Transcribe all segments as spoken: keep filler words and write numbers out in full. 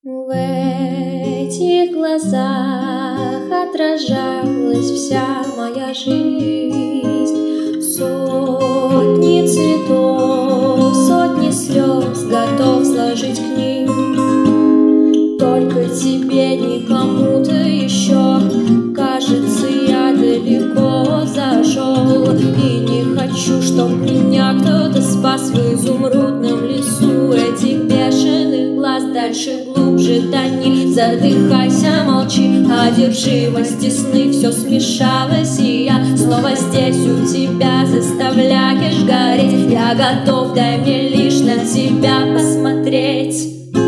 В этих глазах отражалась вся моя жизнь. Сотни цветов, сотни слез готов сложить к ним. Только тебе, не кому-то еще. Кажется, я далеко зашел, и не хочу, чтоб меня кто-то спас в изумрудном лесу этих бешеных глаз. Дальше, глубже тони, задыхайся, молчи. Одержимости сны, все смешалось, и я снова здесь у тебя, заставляешь гореть. Я готов, дай мне лишь на тебя посмотреть.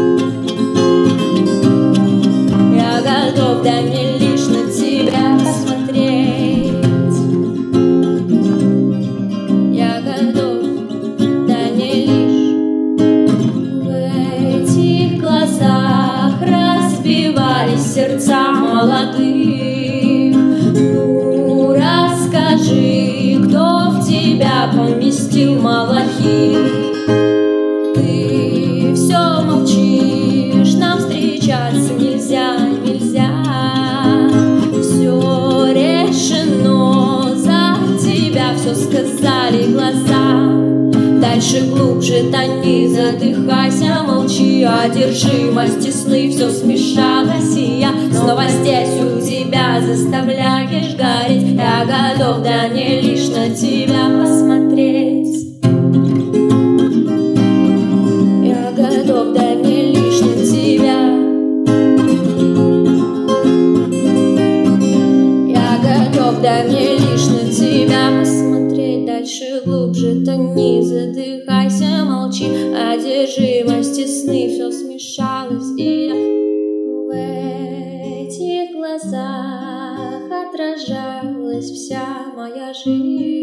Я готов, дай мне лишь на тебя посмотреть. Я готов, дай мне лишь. В этих глазах разбивались сердца молодых. Ну, расскажи, кто в тебя поместил малахит. Ты все молчишь, нам встречаться нельзя, нельзя. Все решено, за тебя все сказали глаза. Дальше, глубже тони, задыхайся, молчи. Одержимости сны, все смешалось, и я снова здесь у тебя, заставляешь гореть. Я готов, да не лишь на тебя посмотреть. Я готов, дай мне лишь на тебя. Я готов, дай мне лишь на тебя посмотреть. Дальше, глубже тони, задыхайся, молчи. Одержимости сны, все смешалось, и я в этих глазах отражалась вся моя жизнь.